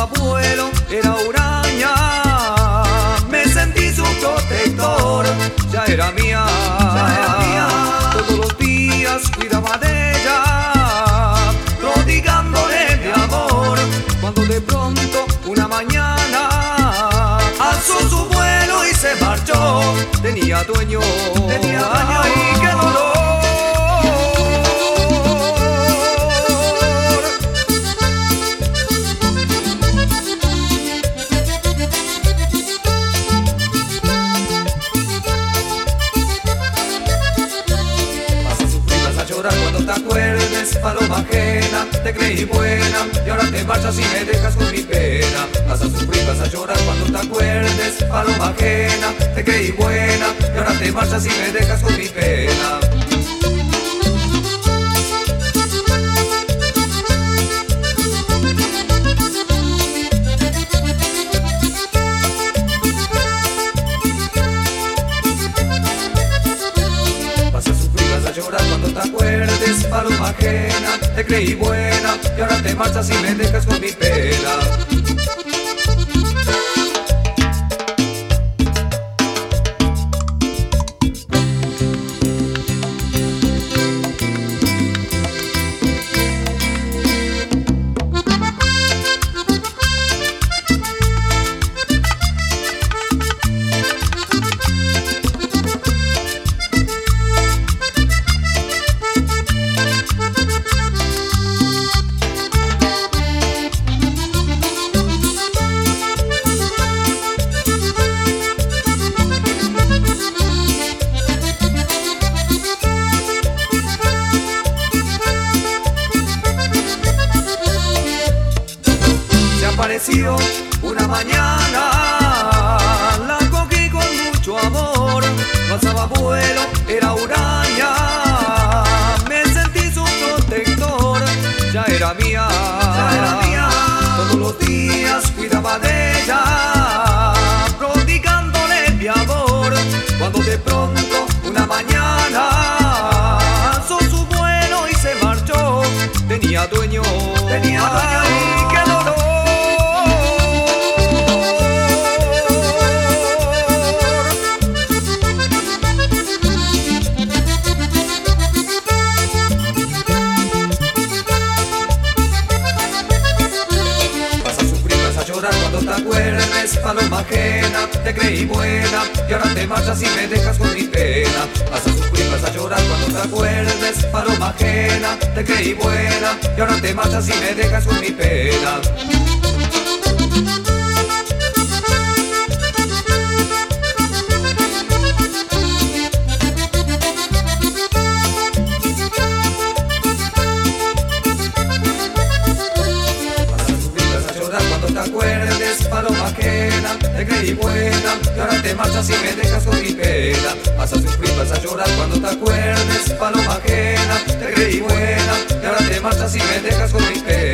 vuelo, era huraña. Me sentí su protector, ya era mía, Todos los días cuidaba de ella, prodigándole mi amor. Cuando de pronto una mañana alzó su vuelo y se marchó, tenía dueño, y qué dolor. Cuando te acuerdes, paloma ajena, te creí buena y ahora te marchas y me dejas con mi pena. Vas a sufrir, vas a llorar cuando te acuerdes, paloma ajena, te creí buena y ahora te marchas y me dejas con mi pena. Cuando te acuerdes, paloma ajena, te creí buena y ahora te marchas y me dejas con mi pena. Apareció una mañana, la cogí con mucho amor, pasaba vuelo, era huraña, me sentí su protector, ya era mía, todos los días cuidaba de ella, prodigándole mi amor. Cuando de pronto una mañana alzó su vuelo y se marchó, tenía dueño, y qué dolor. Cuando te acuerdes, paloma ajena, te creí buena y ahora te marchas y me dejas con mi pena. Vas a sufrir, vas a llorar cuando te acuerdes, paloma ajena, te creí buena y ahora te marchas y me dejas con mi pena. Cuando te acuerdes, paloma ajena, te creí buena y ahora te marchas y me dejas con mi pena. Vas a sufrir, vas a llorar cuando te acuerdes, paloma ajena, te creí buena y ahora te marchas y me dejas con mi pena.